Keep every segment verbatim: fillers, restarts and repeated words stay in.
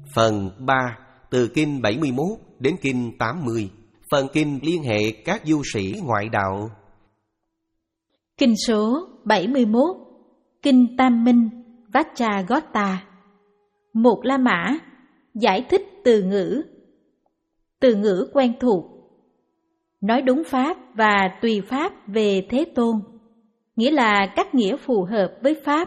Phần ba, từ Kinh bảy mươi mốt đến Kinh tám mươi. Phần Kinh liên hệ các du sĩ ngoại đạo. Kinh số bảy mươi mốt, Kinh Tam Minh Vacchagotta. Một La Mã giải thích từ ngữ. Từ ngữ quen thuộc: nói đúng pháp và tùy pháp về Thế Tôn, nghĩa là các nghĩa phù hợp với pháp.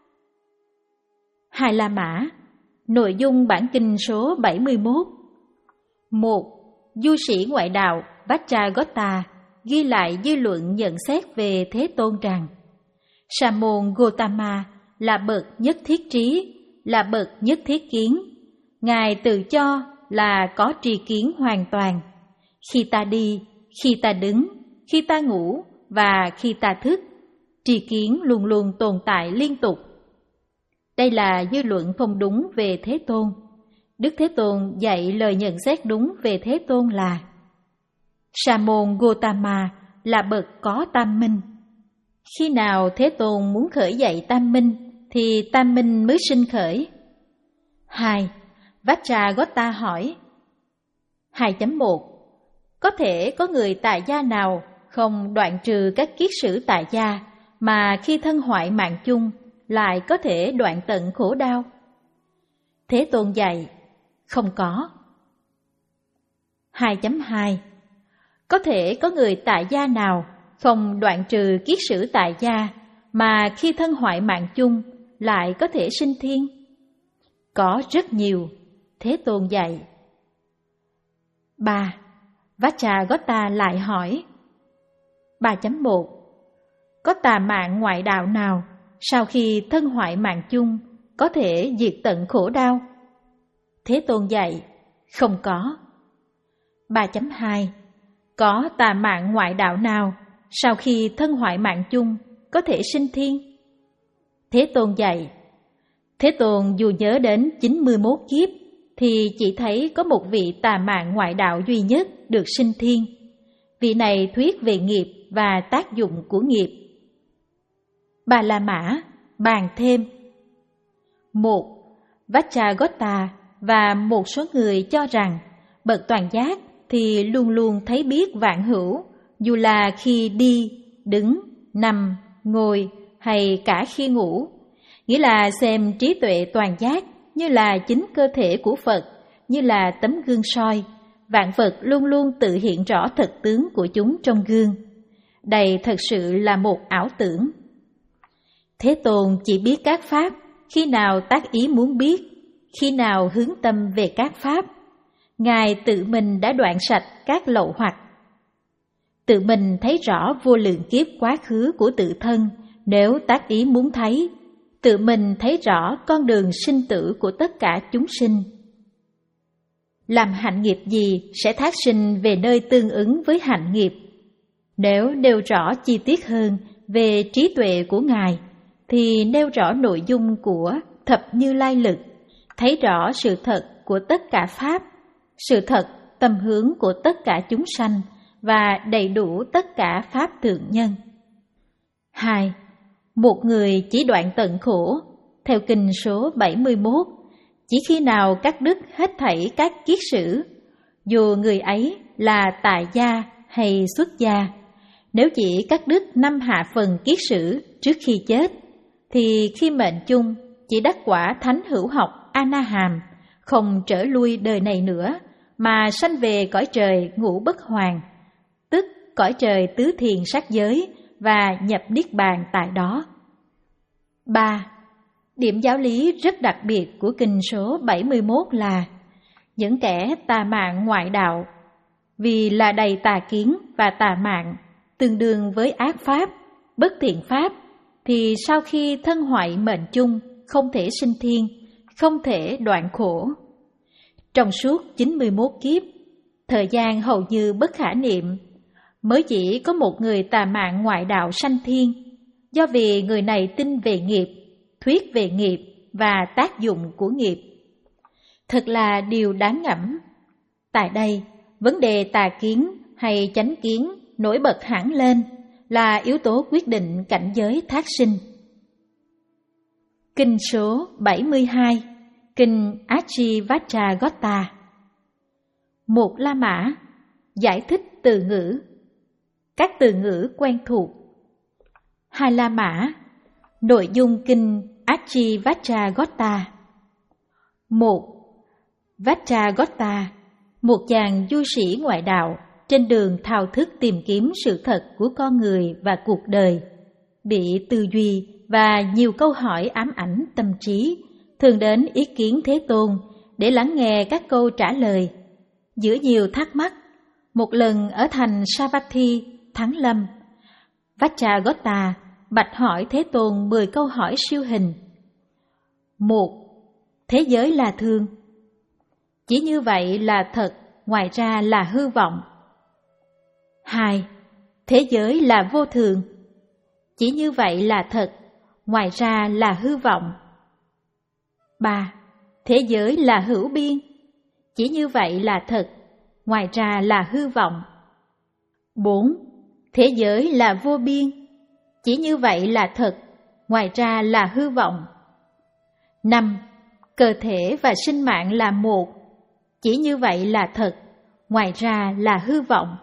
Hai La Mã. Nội dung bản kinh số bảy mươi mốt. Một. Du sĩ ngoại đạo Vacchagotta ghi lại dư luận nhận xét về Thế Tôn rằng Sa môn Gotama là bậc nhất thiết trí, là bậc nhất thiết kiến. Ngài tự cho là có tri kiến hoàn toàn. Khi ta đi, khi ta đứng, khi ta ngủ và khi ta thức, tri kiến luôn luôn tồn tại liên tục. Đây là dư luận không đúng về Thế Tôn. Đức Thế Tôn dạy lời nhận xét đúng về Thế Tôn là Sa môn Gotama là bậc có tam minh. Khi nào Thế Tôn muốn khởi dậy tam minh thì tam minh mới sinh khởi. Hai. Vacchagotta hỏi hai chấm một. Có thể có người tại gia nào không đoạn trừ các kiết sử tại gia mà khi thân hoại mạng chung lại có thể đoạn tận khổ đau? Thế Tôn dạy không có. Hai chấm hai. Có thể có người tại gia nào không đoạn trừ kiết sử tại gia mà khi thân hoại mạng chung lại có thể sinh thiên? Có rất nhiều. Thế Tôn dạy. Ba. Vacchagotta lại hỏi ba chấm một. Có tà mạng ngoại đạo nào sau khi thân hoại mạng chung có thể diệt tận khổ đau? Thế Tôn dạy không có. ba chấm hai. Có tà mạng ngoại đạo nào sau khi thân hoại mạng chung có thể sinh thiên? Thế Tôn dạy. Thế Tôn dù nhớ đến chín mươi mốt kiếp thì chỉ thấy có một vị tà mạng ngoại đạo duy nhất được sinh thiên. Vị này thuyết về nghiệp và tác dụng của nghiệp. Ba La Mã bàn thêm. Một. Vacchagotta và một số người cho rằng bậc toàn giác thì luôn luôn thấy biết vạn hữu, dù là khi đi, đứng, nằm, ngồi hay cả khi ngủ. Nghĩa là xem trí tuệ toàn giác như là chính cơ thể của Phật, như là tấm gương soi. Vạn vật luôn luôn tự hiện rõ thật tướng của chúng trong gương. Đây thật sự là một ảo tưởng. Thế Tôn chỉ biết các pháp khi nào tác ý muốn biết, khi nào hướng tâm về các pháp. Ngài tự mình đã đoạn sạch các lậu hoặc. Tự mình thấy rõ vô lượng kiếp quá khứ của tự thân nếu tác ý muốn thấy. Tự mình thấy rõ con đường sinh tử của tất cả chúng sinh. Làm hạnh nghiệp gì sẽ thác sinh về nơi tương ứng với hạnh nghiệp. Nếu nêu rõ chi tiết hơn về trí tuệ của Ngài, thì nêu rõ nội dung của thập như lai lực, thấy rõ sự thật của tất cả pháp, sự thật tâm hướng của tất cả chúng sanh và đầy đủ tất cả pháp thượng nhân. Hai. Một người chỉ đoạn tận khổ, theo kinh số bảy mươi mốt, chỉ khi nào cắt đứt hết thảy các kiết sử, dù người ấy là tại gia hay xuất gia. Nếu chỉ cắt đứt năm hạ phần kiết sử trước khi chết, thì khi mệnh chung chỉ đắc quả thánh hữu học A-na-hàm, không trở lui đời này nữa, mà sanh về cõi trời ngũ bất hoàng, tức cõi trời tứ thiền sắc giới, và nhập niết bàn tại đó. Ba. Điểm giáo lý rất đặc biệt của kinh số bảy mươi mốt là những kẻ tà mạng ngoại đạo, vì là đầy tà kiến và tà mạng, tương đương với ác pháp, bất thiện pháp, thì sau khi thân hoại mệnh chung không thể sinh thiên, không thể đoạn khổ. Trong suốt chín mươi mốt kiếp, thời gian hầu như bất khả niệm, mới chỉ có một người tà mạng ngoại đạo sanh thiên, do vì người này tin về nghiệp, thuyết về nghiệp và tác dụng của nghiệp. Thật là điều đáng ngẫm. Tại đây, vấn đề tà kiến hay chánh kiến nổi bật hẳn lên là yếu tố quyết định cảnh giới thác sinh. Kinh số bảy mươi hai, Kinh Achivachagota. Một La Mã giải thích từ ngữ, các từ ngữ quen thuộc. Hai La Mã, nội dung kinh Achivachagota. Một. Vachagota, một chàng du sĩ ngoại đạo trên đường thao thức tìm kiếm sự thật của con người và cuộc đời, bị tư duy và nhiều câu hỏi ám ảnh tâm trí, thường đến ý kiến Thế Tôn để lắng nghe các câu trả lời. Giữa nhiều thắc mắc, một lần ở thành Savatthi, Thắng Lâm, Vachagota bạch hỏi Thế Tôn mười câu hỏi siêu hình. Một. Thế giới là thường. Chỉ như vậy là thật, ngoài ra là hư vọng. Hai. Thế giới là vô thường. Chỉ như vậy là thật, ngoài ra là hư vọng. Ba. Thế giới là hữu biên. Chỉ như vậy là thật, ngoài ra là hư vọng. Bốn. Thế giới là vô biên. Chỉ như vậy là thật, ngoài ra là hư vọng. Năm. Cơ thể và sinh mạng là một. Chỉ như vậy là thật, ngoài ra là hư vọng.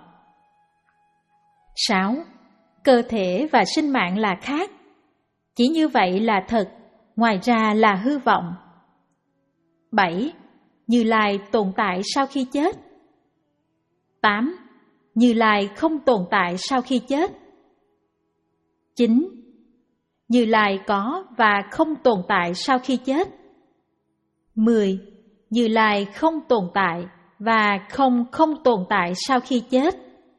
Sáu. Cơ thể và sinh mạng là khác. Chỉ như vậy là thật, ngoài ra là hư vọng. Bảy. Như Lai tồn tại sau khi chết. Tám. Như Lai không tồn tại sau khi chết. Chín. Như Lai có và không tồn tại sau khi chết. Mười. Như Lai không tồn tại và không không tồn tại sau khi chết.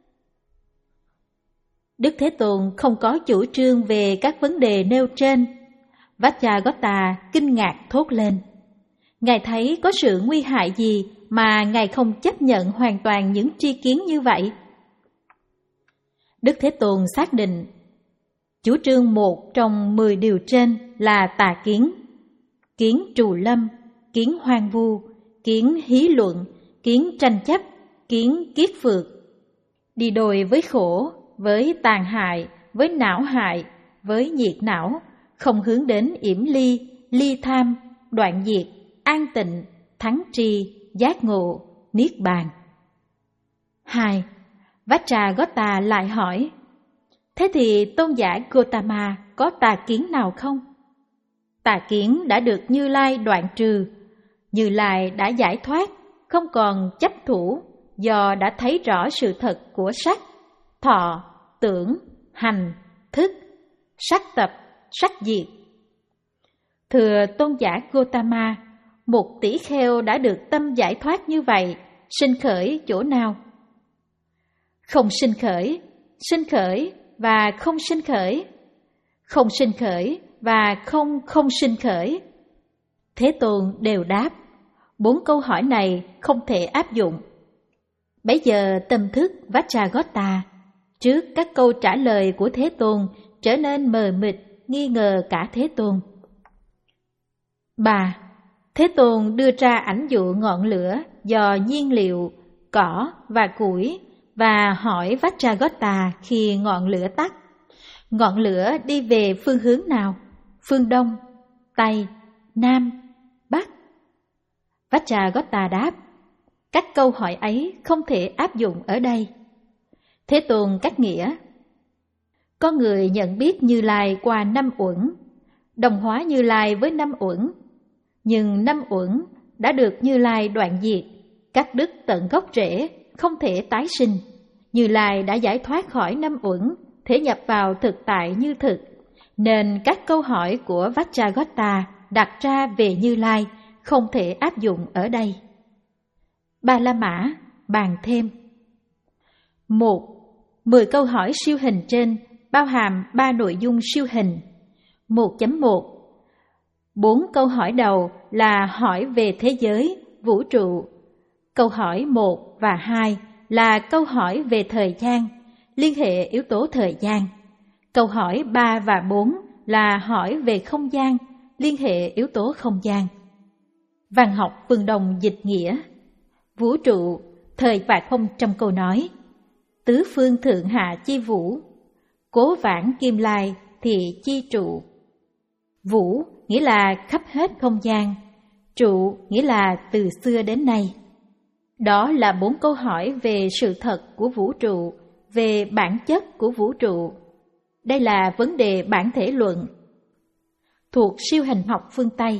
Đức Thế Tôn không có chủ trương về các vấn đề nêu trên. Vachagota kinh ngạc thốt lên. Ngài thấy có sự nguy hại gì mà Ngài không chấp nhận hoàn toàn những tri kiến như vậy? Đức Thế Tôn xác định, chủ trương một trong mười điều trên là tà kiến. Kiến trù lâm, kiến hoang vu, kiến hí luận, kiến tranh chấp, kiến kiết phược. Đi đôi với khổ, với tàn hại, với não hại, với nhiệt não, không hướng đến yểm ly, ly tham, đoạn diệt, an tịnh, thắng tri, giác ngộ, niết bàn. Hai. Vachagota lại hỏi, thế thì tôn giả Gotama có tà kiến nào không? Tà kiến đã được Như Lai đoạn trừ. Như Lai đã giải thoát, không còn chấp thủ, do đã thấy rõ sự thật của sắc, thọ, tưởng, hành, thức, sắc tập, sắc diệt. Thưa tôn giả Gotama, một tỷ kheo đã được tâm giải thoát như vậy, sinh khởi chỗ nào? Không sinh khởi, sinh khởi và không sinh khởi, không sinh khởi và không không sinh khởi. Thế Tôn đều đáp, bốn câu hỏi này không thể áp dụng. Bấy giờ tâm thức Vachagota trước các câu trả lời của Thế Tôn trở nên mờ mịt, nghi ngờ cả Thế Tôn. Ba. Thế Tôn đưa ra ảnh dụ ngọn lửa do nhiên liệu, cỏ và củi và hỏi Vachagota khi ngọn lửa tắt. Ngọn lửa đi về phương hướng nào? Phương Đông, Tây, Nam, Bắc? Vachagota đáp, các câu hỏi ấy không thể áp dụng ở đây. Thế Tôn cắt nghĩa, có người nhận biết Như Lai qua năm uẩn, đồng hóa Như Lai với năm uẩn, nhưng năm uẩn đã được Như Lai đoạn diệt, cắt đứt tận gốc rễ, không thể tái sinh. Như Lai đã giải thoát khỏi năm uẩn, thể nhập vào thực tại như thực, nên các câu hỏi của Vachagota đặt ra về Như Lai không thể áp dụng ở đây. Ba La Mã bàn thêm. Một. Mười câu hỏi siêu hình trên bao hàm ba nội dung siêu hình. một chấm một. Bốn câu hỏi đầu là hỏi về thế giới, vũ trụ. Câu hỏi một và hai là câu hỏi về thời gian, liên hệ yếu tố thời gian. Câu hỏi ba và bốn là hỏi về không gian, liên hệ yếu tố không gian. Văn học Phương Đông dịch nghĩa. Vũ trụ, thời và không trong câu nói. Tứ phương thượng hạ chi vũ, cố vãng kim lai thì chi trụ. Vũ nghĩa là khắp hết không gian, trụ nghĩa là từ xưa đến nay. Đó là bốn câu hỏi về sự thật của vũ trụ, về bản chất của vũ trụ. Đây là vấn đề bản thể luận, thuộc siêu hình học phương Tây.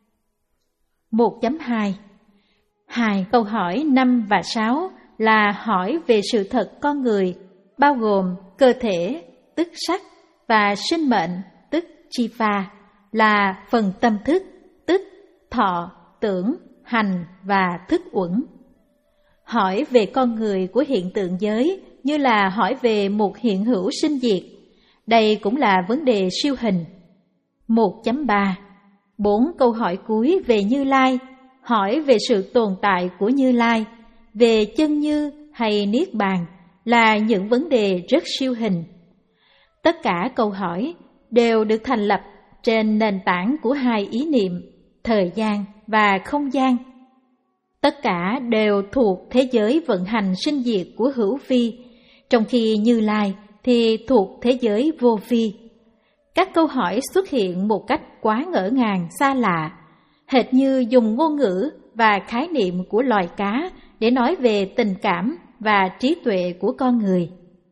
một chấm hai Hai câu hỏi năm và sáu là hỏi về sự thật con người, bao gồm cơ thể, tức sắc, và sinh mệnh, tức Jiva, là phần tâm thức, tức thọ, tưởng, hành và thức uẩn. Hỏi về con người của hiện tượng giới như là hỏi về một hiện hữu sinh diệt. Đây cũng là vấn đề siêu hình. một chấm ba Bốn câu hỏi cuối về Như Lai, hỏi về sự tồn tại của Như Lai, về chân như hay niết bàn, là những vấn đề rất siêu hình. Tất cả câu hỏi đều được thành lập trên nền tảng của hai ý niệm, thời gian và không gian. Tất cả đều thuộc thế giới vận hành sinh diệt của hữu vi, trong khi Như Lai thì thuộc thế giới vô vi. Các câu hỏi xuất hiện một cách quá ngỡ ngàng, xa lạ, hệt như dùng ngôn ngữ và khái niệm của loài cá để nói về tình cảm và trí tuệ của con người.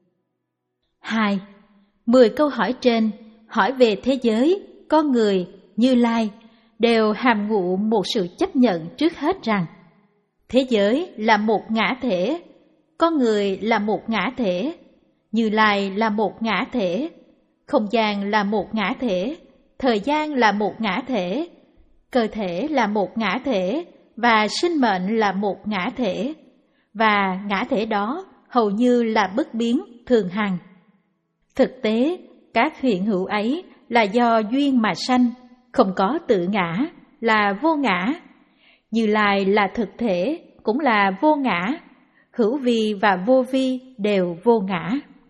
Hai, Mười câu hỏi trên hỏi về thế giới, con người, Như Lai đều hàm ngụ một sự chấp nhận trước hết rằng thế giới là một ngã thể, con người là một ngã thể, Như Lai là một ngã thể, không gian là một ngã thể, thời gian là một ngã thể, cơ thể là một ngã thể và sinh mệnh là một ngã thể, và ngã thể đó hầu như là bất biến thường hằng. Thực tế, các hiện hữu ấy là do duyên mà sanh, không có tự ngã, là vô ngã. Như Lai là thực thể, cũng là vô ngã. Hữu vi và vô vi đều vô ngã.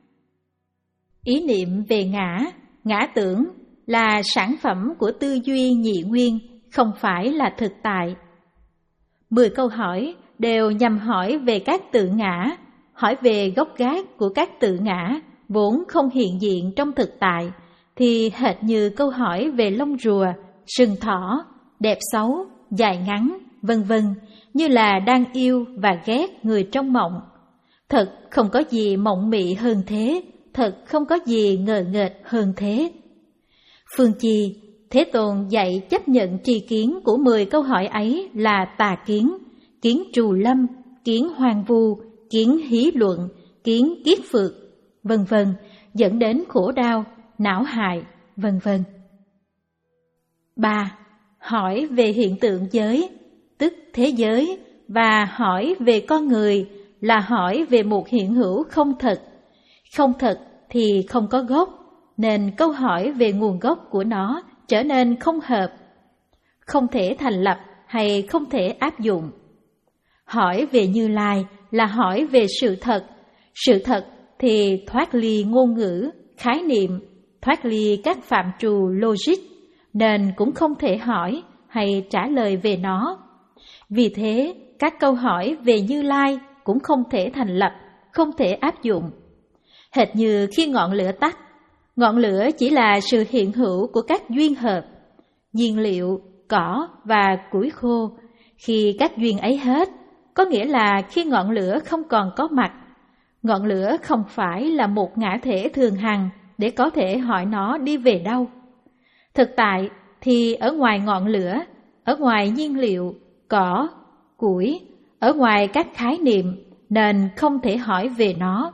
Ý niệm về ngã, ngã tưởng là sản phẩm của tư duy nhị nguyên, không phải là thực tại. Mười câu hỏi đều nhằm hỏi về các tự ngã, hỏi về gốc gác của các tự ngã vốn không hiện diện trong thực tại, thì hệt như câu hỏi về lông rùa, sừng thỏ, đẹp xấu, dài ngắn, vân vân, như là đang yêu và ghét người trong mộng. Thật không có gì mộng mị hơn thế, thật không có gì ngờ nghệch hơn thế. Phương Chi, Thế Tôn dạy chấp nhận tri kiến của mười câu hỏi ấy là tà kiến, kiến trù lâm, kiến hoang vu, kiến hí luận, kiến kiết phược, vân vân, dẫn đến khổ đau, não hại, vân vân. Ba. Hỏi về hiện tượng giới, tức thế giới, và hỏi về con người là hỏi về một hiện hữu không thật. Không thật thì không có gốc, nên câu hỏi về nguồn gốc của nó trở nên không hợp, không thể thành lập hay không thể áp dụng. Hỏi về Như Lai là hỏi về sự thật. Sự thật thì thoát ly ngôn ngữ, khái niệm, thoát ly các phạm trù logic, nên cũng không thể hỏi hay trả lời về nó. Vì thế, các câu hỏi về Như Lai cũng không thể thành lập, không thể áp dụng. Hệt như khi ngọn lửa tắt, ngọn lửa chỉ là sự hiện hữu của các duyên hợp, nhiên liệu, cỏ và củi khô. Khi các duyên ấy hết, có nghĩa là khi ngọn lửa không còn có mặt. Ngọn lửa không phải là một ngã thể thường hằng để có thể hỏi nó đi về đâu. Thực tại thì ở ngoài ngọn lửa, ở ngoài nhiên liệu, cỏ, củi, ở ngoài các khái niệm, nên không thể hỏi về nó.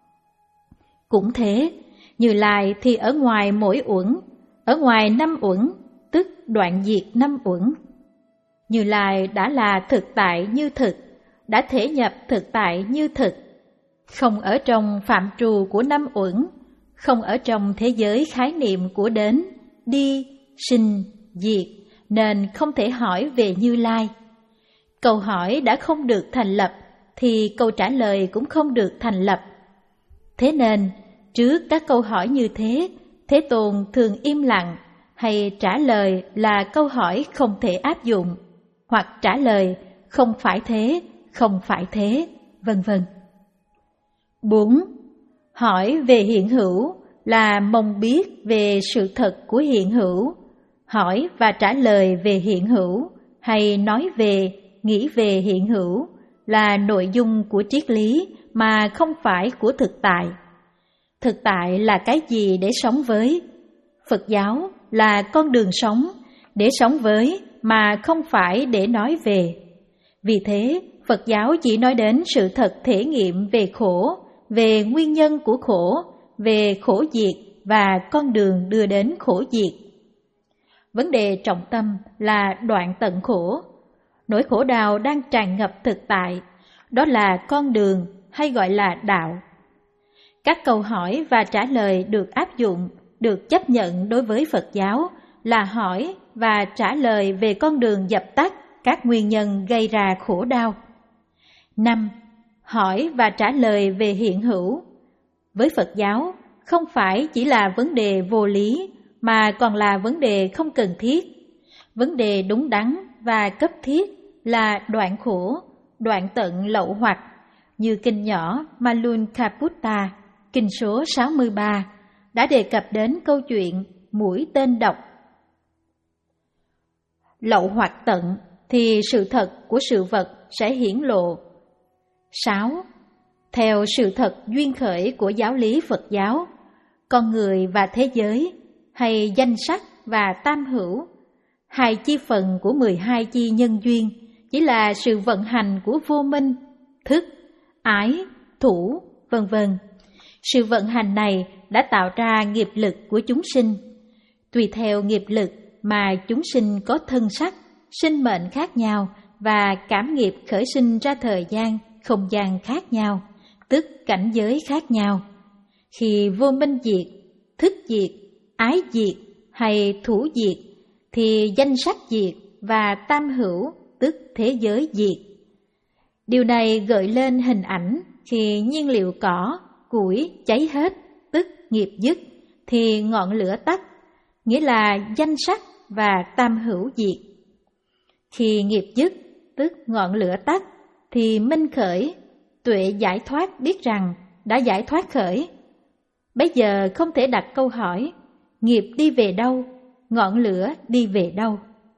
Cũng thế, Như Lai thì ở ngoài mỗi uẩn, ở ngoài năm uẩn, tức đoạn diệt năm uẩn. Như Lai đã là thực tại như thực, đã thể nhập thực tại như thực, không ở trong phạm trù của năm uẩn, không ở trong thế giới khái niệm của đến, đi, sinh, diệt, nên không thể hỏi về Như Lai. Câu hỏi đã không được thành lập, thì câu trả lời cũng không được thành lập. Thế nên, trước các câu hỏi như thế, Thế Tôn thường im lặng, hay trả lời là câu hỏi không thể áp dụng, hoặc trả lời không phải thế, không phải thế, vân vân. Bốn. Hỏi về hiện hữu là mong biết về sự thật của hiện hữu. Hỏi và trả lời về hiện hữu hay nói về, nghĩ về hiện hữu là nội dung của triết lý mà không phải của thực tại. Thực tại là cái gì để sống với? Phật giáo là con đường sống, để sống với mà không phải để nói về. Vì thế, Phật giáo chỉ nói đến sự thật thể nghiệm về khổ, về nguyên nhân của khổ, về khổ diệt và con đường đưa đến khổ diệt. Vấn đề trọng tâm là đoạn tận khổ. Nỗi khổ đau đang tràn ngập thực tại, đó là con đường hay gọi là đạo. Các câu hỏi và trả lời được áp dụng, được chấp nhận đối với Phật giáo là hỏi và trả lời về con đường dập tắt các nguyên nhân gây ra khổ đau. năm. Hỏi và trả lời về hiện hữu. Với Phật giáo, không phải chỉ là vấn đề vô lý, mà còn là vấn đề không cần thiết. Vấn đề đúng đắn và cấp thiết là đoạn khổ, đoạn tận lậu hoặc, như kinh nhỏ Malunkarputta, kinh số sáu mươi ba, đã đề cập đến câu chuyện mũi tên độc. Lậu hoặc tận thì sự thật của sự vật sẽ hiển lộ. sáu. Theo sự thật duyên khởi của giáo lý Phật giáo, con người và thế giới, hay danh sắc và tam hữu, hai chi phần của mười hai chi nhân duyên, chỉ là sự vận hành của vô minh, thức, ái, thủ, vân vân. Sự vận hành này đã tạo ra nghiệp lực của chúng sinh. Tùy theo nghiệp lực mà chúng sinh có thân sắc, sinh mệnh khác nhau và cảm nghiệp khởi sinh ra thời gian, không gian khác nhau, tức cảnh giới khác nhau. Khi vô minh diệt, thức diệt, ái diệt hay thủ diệt, thì danh sắc diệt và tam hữu, tức thế giới diệt. Điều này gợi lên hình ảnh khi nhiên liệu cỏ, củi cháy hết, tức nghiệp dứt, thì ngọn lửa tắt, nghĩa là danh sắc và tam hữu diệt. Khi nghiệp dứt, tức ngọn lửa tắt, thì minh khởi, tuệ giải thoát biết rằng đã giải thoát khởi. Bây giờ không thể đặt câu hỏi, nghiệp đi về đâu, ngọn lửa đi về đâu?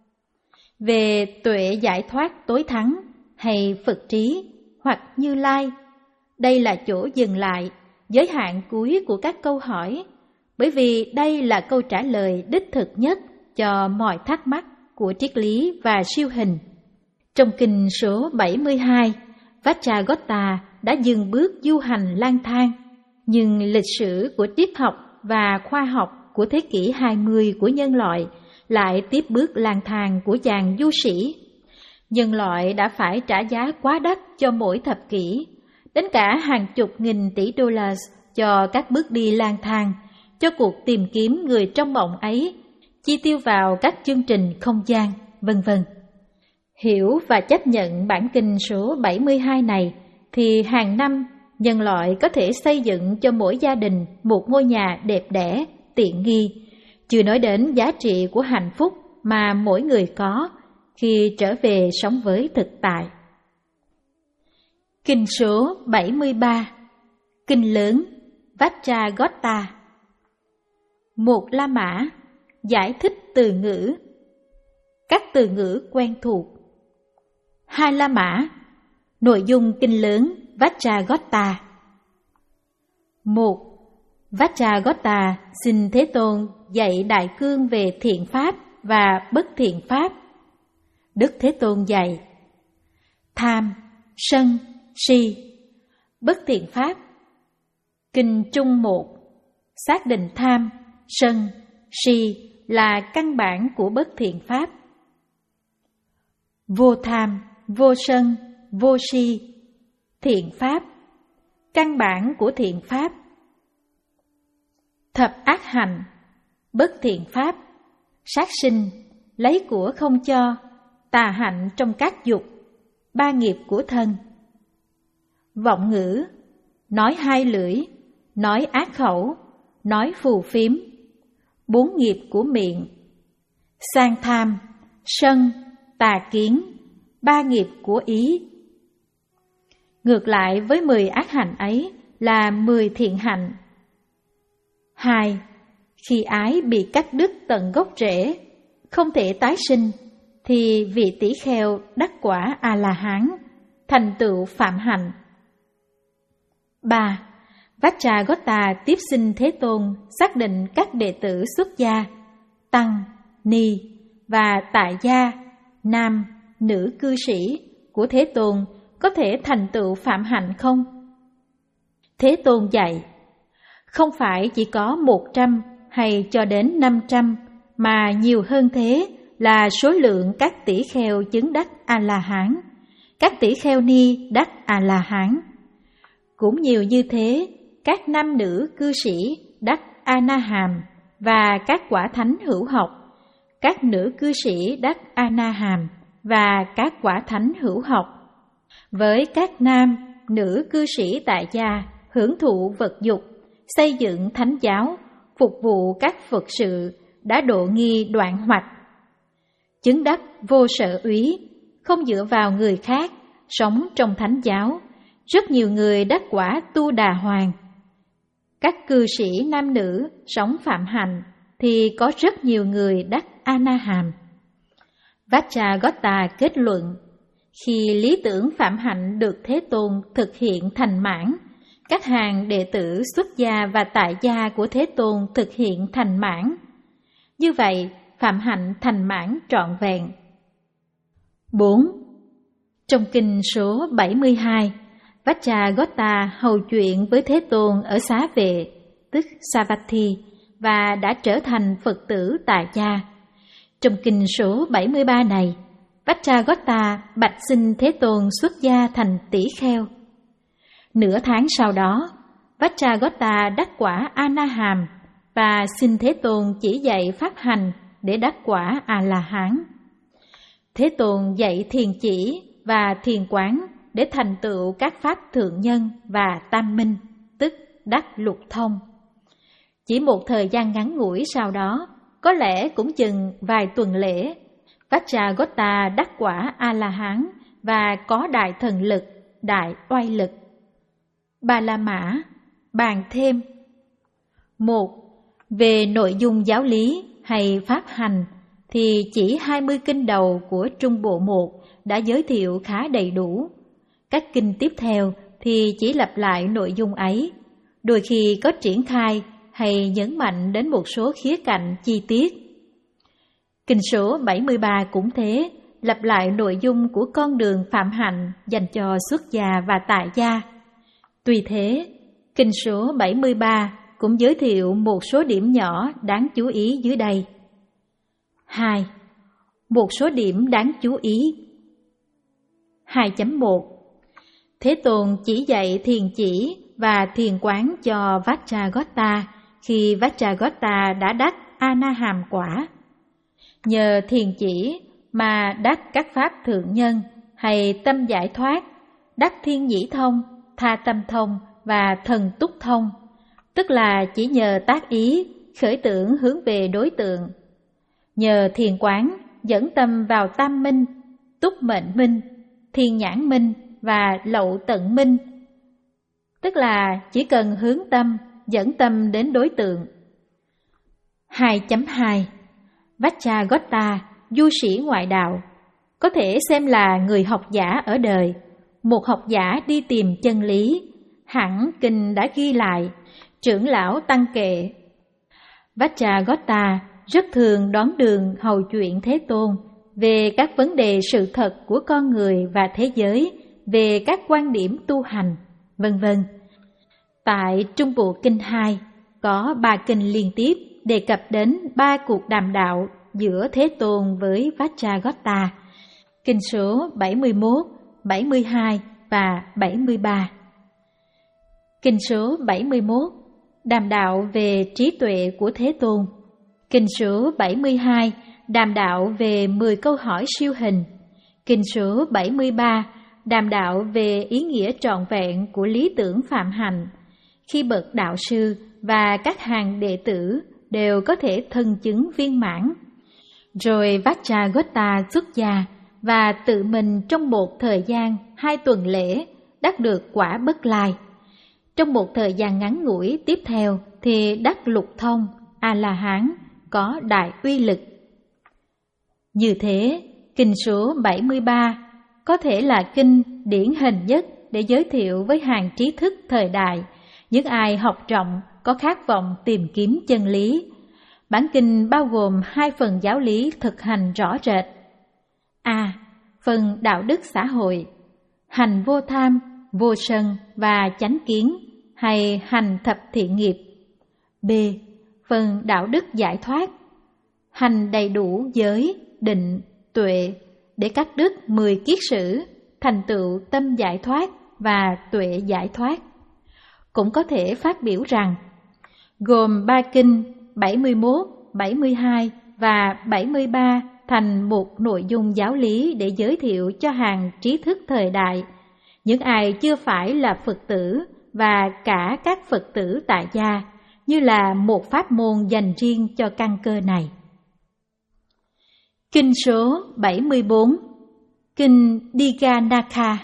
Về tuệ giải thoát tối thắng hay Phật trí hoặc Như Lai, đây là chỗ dừng lại, giới hạn cuối của các câu hỏi, bởi vì đây là câu trả lời đích thực nhất cho mọi thắc mắc của triết lý và siêu hình. Trong kinh số bảy mươi hai, Vajragota đã dừng bước du hành lang thang, nhưng lịch sử của triết học và khoa học của thế kỷ hai mươi của nhân loại lại tiếp bước lang thang của chàng du sĩ. Nhân loại đã phải trả giá quá đắt cho mỗi thập kỷ, đến cả hàng chục nghìn tỷ đô la cho các bước đi lang thang, cho cuộc tìm kiếm người trong mộng ấy, chi tiêu vào các chương trình không gian, vân vân. Hiểu và chấp nhận bản kinh số bảy mươi hai này, thì hàng năm nhân loại có thể xây dựng cho mỗi gia đình một ngôi nhà đẹp đẽ, tiện nghi, chưa nói đến giá trị của hạnh phúc mà mỗi người có khi trở về sống với thực tại. Kinh số bảy mươi ba, kinh lớn Vajragota. Một La Mã giải thích từ ngữ, các từ ngữ quen thuộc. Hai La Mã, nội dung kinh lớn Vajragota. Một. Vajragota xin Thế Tôn dạy Đại Cương về thiện pháp và bất thiện pháp. Đức Thế Tôn dạy: tham, sân, si, bất thiện pháp. Kinh Trung một xác định tham, sân, si là căn bản của bất thiện pháp. Vô tham, vô sân, vô si, thiện pháp, căn bản của thiện pháp. Thập ác hành, bất thiện pháp, sát sinh, lấy của không cho, tà hạnh trong các dục, ba nghiệp của thân. Vọng ngữ, nói hai lưỡi, nói ác khẩu, nói phù phiếm, bốn nghiệp của miệng. Sang tham, sân, tà kiến, ba nghiệp của ý. Ngược lại với mười ác hành ấy là mười thiện hạnh. Hai. Khi ái bị cắt đứt tận gốc rễ, không thể tái sinh, thì vị tỷ kheo đắc quả A-la-hán, thành tựu phạm hạnh. ba. Vajragota tiếp xin Thế Tôn xác định các đệ tử xuất gia, tăng, ni và tại gia, nam, nữ cư sĩ của Thế Tôn có thể thành tựu phạm hạnh không? Thế Tôn dạy, không phải chỉ có một trăm hay cho đến năm trăm, mà nhiều hơn thế là số lượng các tỷ kheo chứng đắc A-la-hán, các tỷ kheo ni đắc A-la-hán. Cũng nhiều như thế, các nam nữ cư sĩ đắc A-na-hàm và các quả thánh hữu học, các nữ cư sĩ đắc A-na-hàm và các quả thánh hữu học. Với các nam, nữ cư sĩ tại gia hưởng thụ vật dục, xây dựng thánh giáo, phục vụ các Phật sự, đã độ nghi đoạn hoạch. Chứng đắc vô sở úy, không dựa vào người khác, sống trong thánh giáo, rất nhiều người đắc quả tu đà hoàng. Các cư sĩ nam nữ sống phạm hạnh thì có rất nhiều người đắc A-na-hàm. Vajragota kết luận, khi lý tưởng phạm hạnh được Thế Tôn thực hiện thành mãn, các hàng đệ tử xuất gia và tại gia của Thế Tôn thực hiện thành mãn. Như vậy, phạm hạnh thành mãn trọn vẹn. bốn. Trong kinh số bảy mươi hai, Vajragota hầu chuyện với Thế Tôn ở Xá Vệ, tức Savatthi, và đã trở thành Phật tử tại gia. Trong kinh số bảy mươi ba này, Vajragota bạch xin Thế Tôn xuất gia thành tỷ kheo. Nửa tháng sau đó, Vajragota đắc quả A-na-hàm và xin Thế Tôn chỉ dạy pháp hành để đắc quả A-la-hán. Thế Tôn dạy thiền chỉ và thiền quán để thành tựu các pháp thượng nhân và tam minh, tức đắc lục thông. Chỉ một thời gian ngắn ngủi sau đó, có lẽ cũng chừng vài tuần lễ, Vajragota đắc quả A-la-hán và có đại thần lực, đại oai lực. Bà La Mã bàn thêm. Một. Về nội dung giáo lý hay pháp hành thì chỉ hai mươi kinh đầu của Trung Bộ một đã giới thiệu khá đầy đủ. Các kinh tiếp theo thì chỉ lặp lại nội dung ấy, đôi khi có triển khai hay nhấn mạnh đến một số khía cạnh chi tiết. Kinh số bảy mươi ba cũng thế, lặp lại nội dung của con đường phạm hạnh dành cho xuất gia và tại gia. Tuy thế, kinh số bảy mươi ba cũng giới thiệu một số điểm nhỏ đáng chú ý dưới đây. hai. Một số điểm đáng chú ý. hai chấm một. Thế Tôn chỉ dạy thiền chỉ và thiền quán cho Vajragota khi Vajragota đã đắc A-na-hàm quả. Nhờ thiền chỉ mà đắc các pháp thượng nhân hay tâm giải thoát, đắc thiên nhĩ thông, tha tâm thông và thần túc thông, tức là chỉ nhờ tác ý, khởi tưởng hướng về đối tượng. Nhờ thiền quán dẫn tâm vào tam minh, túc mệnh minh, thiên nhãn minh và lậu tận minh, tức là chỉ cần hướng tâm, dẫn tâm đến đối tượng. hai chấm hai. Vajragota, du sĩ ngoại đạo, có thể xem là người học giả ở đời, một học giả đi tìm chân lý, hẳn kinh đã ghi lại, trưởng lão tăng kệ. Vajragota rất thường đón đường hầu chuyện Thế Tôn về các vấn đề sự thật của con người và thế giới, về các quan điểm tu hành, vân vân. Tại Trung Bộ Kinh hai, có ba kinh liên tiếp đề cập đến ba cuộc đàm đạo giữa Thế Tôn với Vajragota, kinh số bảy mươi mốt, bảy mươi hai và bảy mươi ba. Kinh số bảy mươi mốt, đàm đạo về trí tuệ của Thế Tôn. Kinh số bảy mươi hai, đàm đạo về mười câu hỏi siêu hình. Kinh số bảy mươi ba, đàm đạo về ý nghĩa trọn vẹn của lý tưởng phạm hạnh, khi bậc đạo sư và các hàng đệ tử đều có thể thân chứng viên mãn. Rồi Vajragota xuất gia và tự mình trong một thời gian hai tuần lễ đắc được quả Bất Lai. Trong một thời gian ngắn ngủi tiếp theo thì đắc lục thông, A-la-hán, có đại uy lực. Như thế, kinh số bảy mươi ba có thể là kinh điển hình nhất để giới thiệu với hàng trí thức thời đại, những ai học rộng, có khát vọng tìm kiếm chân lý. Bản kinh bao gồm hai phần giáo lý thực hành rõ rệt. A. Phần đạo đức xã hội, hành vô tham, vô sân và chánh kiến, hay hành thập thiện nghiệp. B. Phần đạo đức giải thoát, hành đầy đủ giới, định, tuệ để cắt đứt mười kiết sử, thành tựu tâm giải thoát và tuệ giải thoát. Cũng có thể phát biểu rằng, gồm ba kinh bảy mươi mốt, bảy mươi hai và bảy mươi ba thành một nội dung giáo lý để giới thiệu cho hàng trí thức thời đại, những ai chưa phải là Phật tử và cả các Phật tử tại gia, như là một pháp môn dành riêng cho căn cơ này. Kinh số bảy mươi bốn, Kinh Dighanakha.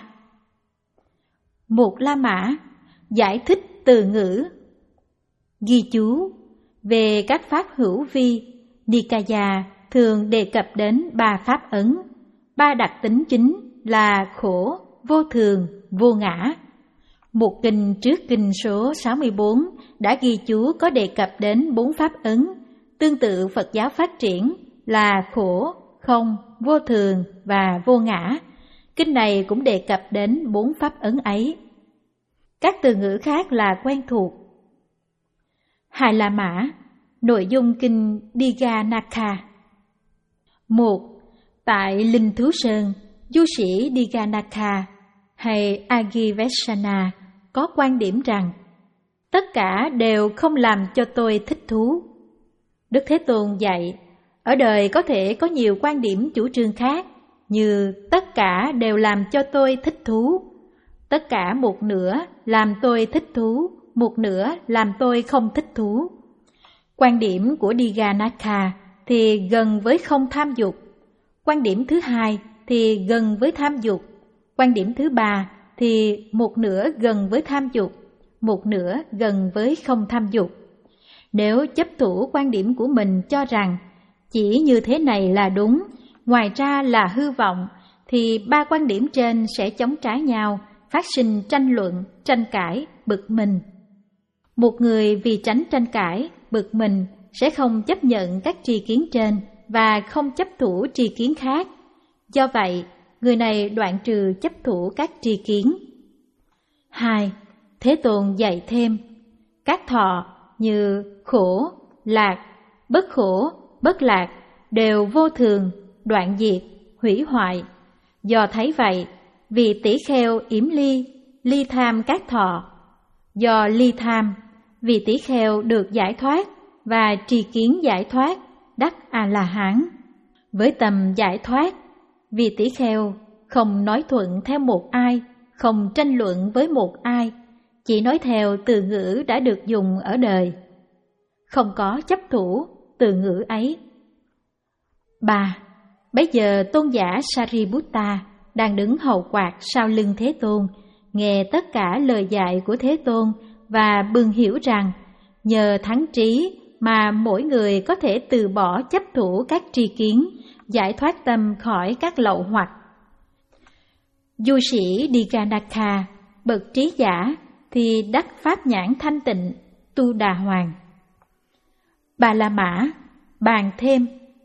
Một La Mã giải thích từ ngữ. Ghi chú: về các pháp hữu vi, Nikaya thường đề cập đến ba pháp ấn, ba đặc tính chính là khổ, vô thường, vô ngã. Một kinh trước kinh số sáu mươi bốn đã ghi chú có đề cập đến bốn pháp ấn, tương tự Phật giáo phát triển là khổ, không, vô thường và vô ngã. Kinh này cũng đề cập đến bốn pháp ấn ấy. Các từ ngữ khác là quen thuộc. Hai La Mã, nội dung kinh Dighanakha. Một. Tại Linh Thú Sơn, du sĩ Dighanakha hay Agivesana có quan điểm rằng tất cả đều không làm cho tôi thích thú. Đức Thế Tôn dạy, ở đời có thể có nhiều quan điểm chủ trương khác, như tất cả đều làm cho tôi thích thú, tất cả một nửa làm tôi thích thú, một nửa làm tôi không thích thú. Quan điểm của Dighanakha thì gần với không tham dục, quan điểm thứ hai thì gần với tham dục, quan điểm thứ ba thì một nửa gần với tham dục, một nửa gần với không tham dục. Nếu chấp thủ quan điểm của mình cho rằng chỉ như thế này là đúng, ngoài ra là hư vọng, thì ba quan điểm trên sẽ chống trái nhau, phát sinh tranh luận, tranh cãi, bực mình. Một người vì tránh tranh cãi, bực mình sẽ không chấp nhận các tri kiến trên và không chấp thủ tri kiến khác. Do vậy, người này đoạn trừ chấp thủ các tri kiến. Hai. Thế Tôn dạy thêm, các thọ như khổ, lạc, bất khổ, bất lạc đều vô thường, đoạn diệt, hủy hoại. Do thấy vậy, vì tỷ kheo yểm ly, ly tham các thọ. Do ly tham, vì tỷ kheo được giải thoát và tri kiến giải thoát, đắc A-la-hán. Với tầm giải thoát, vì tỷ kheo không nói thuận theo một ai, không tranh luận với một ai, chỉ nói theo từ ngữ đã được dùng ở đời, không có chấp thủ từ ngữ ấy. Ba. Bấy giờ tôn giả Sariputta đang đứng hầu quạt sau lưng Thế Tôn, nghe tất cả lời dạy của Thế Tôn và bừng hiểu rằng nhờ thắng trí mà mỗi người có thể từ bỏ chấp thủ các tri kiến, giải thoát tâm khỏi các lậu hoặc. Du sĩ Dighanakha, bậc trí giả, thì đắc pháp nhãn thanh tịnh, tu đà hoàng. Bà La Mã bàn thêm.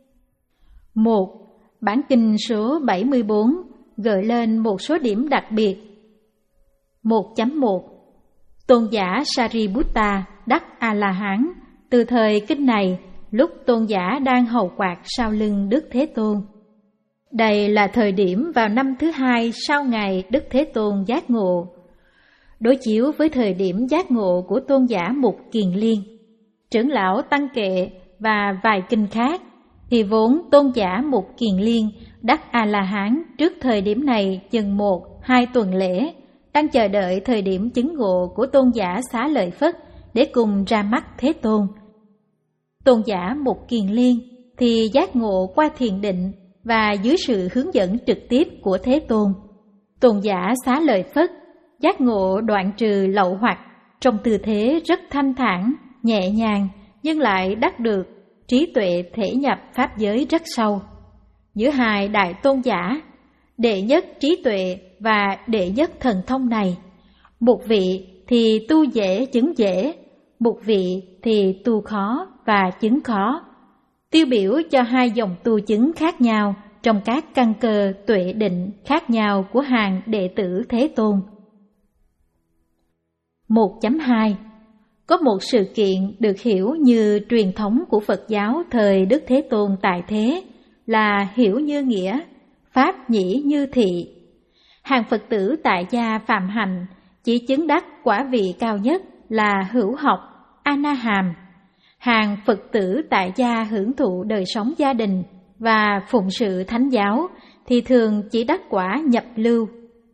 Một. Bản kinh số bảy mươi bốn gợi lên một số điểm đặc biệt. một chấm một. Tôn giả Sariputta đắc A-la-hán từ thời kinh này, lúc tôn giả đang hầu quạt sau lưng Đức Thế Tôn. Đây là thời điểm vào năm thứ hai sau ngày Đức Thế Tôn giác ngộ. Đối chiếu với thời điểm giác ngộ của tôn giả Mục Kiền Liên, trưởng lão Tăng Kệ và vài kinh khác, thì vốn tôn giả Mục Kiền Liên đắc A-la-hán trước thời điểm này chừng một, hai tuần lễ, đang chờ đợi thời điểm chứng ngộ của tôn giả Xá Lợi Phất để cùng ra mắt Thế Tôn. Tôn giả Mục Kiền Liên thì giác ngộ qua thiền định và dưới sự hướng dẫn trực tiếp của Thế Tôn. Tôn giả Xá Lợi Phất giác ngộ đoạn trừ lậu hoặc trong tư thế rất thanh thản, nhẹ nhàng, nhưng lại đắc được trí tuệ thể nhập pháp giới rất sâu. giữa hai đại tôn giả, đệ nhất trí tuệ và đệ nhất thần thông này. Một vị thì tu dễ chứng dễ, một vị thì tu khó và chứng khó, tiêu biểu cho hai dòng tu chứng khác nhau trong các căn cơ tuệ định khác nhau của hàng đệ tử Thế Tôn. một chấm hai. Có một sự kiện được hiểu như truyền thống của Phật giáo thời Đức Thế Tôn tại thế, là hiểu như nghĩa, pháp nhĩ như thị. Hàng Phật tử tại gia phạm hạnh chỉ chứng đắc quả vị cao nhất là hữu học, A-na-hàm. Hàng Phật tử tại gia hưởng thụ đời sống gia đình và phụng sự thánh giáo thì thường chỉ đắc quả nhập lưu.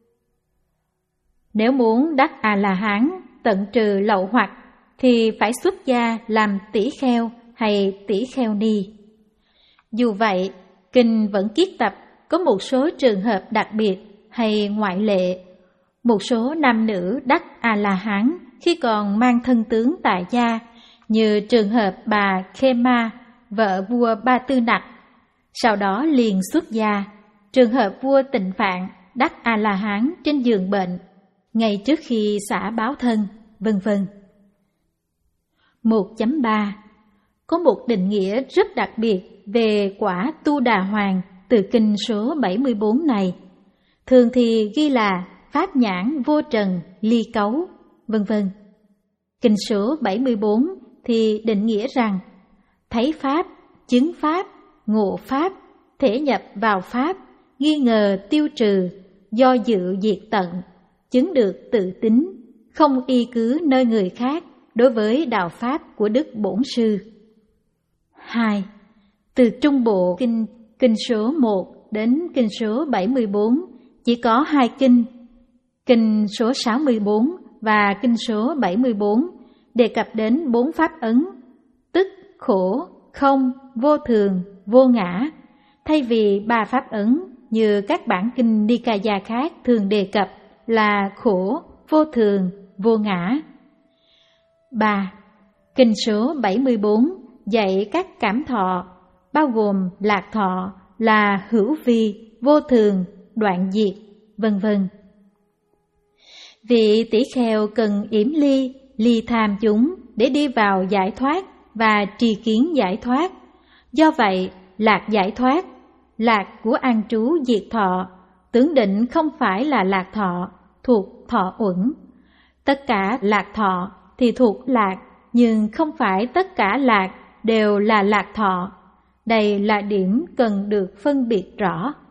Nếu muốn đắc A-la-hán, tận trừ lậu hoặc, thì phải xuất gia làm tỷ kheo hay tỷ kheo ni. Dù vậy, kinh vẫn kiết tập có một số trường hợp đặc biệt hay ngoại lệ. Một số nam nữ đắc A-la-hán khi còn mang thân tướng tại gia, như trường hợp bà Khema, vợ vua Ba Tư Nặc, sau đó liền xuất gia. Trường hợp vua Tịnh Phạn đắc A-la-hán trên giường bệnh, ngay trước khi xả báo thân, vân vân. một chấm ba. Có một định nghĩa rất đặc biệt về quả Tu Đà Hoàng từ kinh số bảy mươi bốn này. Thường thì ghi là pháp nhãn vô trần, ly cấu, vân vân. Kinh số bảy mươi bốn thì định nghĩa rằng thấy pháp, chứng pháp, ngộ pháp, thể nhập vào pháp, nghi ngờ tiêu trừ, do dự diệt tận, chứng được tự tính, không y cứ nơi người khác đối với đạo pháp của Đức Bổn Sư. hai. Từ trung bộ kinh kinh số một đến kinh số bảy mươi bốn chỉ có hai kinh. Kinh số sáu mươi bốn và kinh số bảy mươi bốn đề cập đến bốn pháp ấn, tức khổ, không, vô thường, vô ngã, thay vì ba pháp ấn như các bản kinh Nikaya khác thường đề cập là khổ, vô thường, vô ngã. ba. Kinh số bảy mươi bốn dạy các cảm thọ, bao gồm lạc thọ là hữu vi, vô thường, đoạn diệt, vân vân. Vị tỷ kheo cần yểm ly, ly tham chúng để đi vào giải thoát và trì kiến giải thoát. Do vậy, lạc giải thoát, lạc của an trú diệt thọ, tưởng định không phải là lạc thọ, thuộc thọ uẩn. Tất cả lạc thọ thì thuộc lạc, nhưng không phải tất cả lạc đều là lạc thọ. Đây là điểm cần được phân biệt rõ.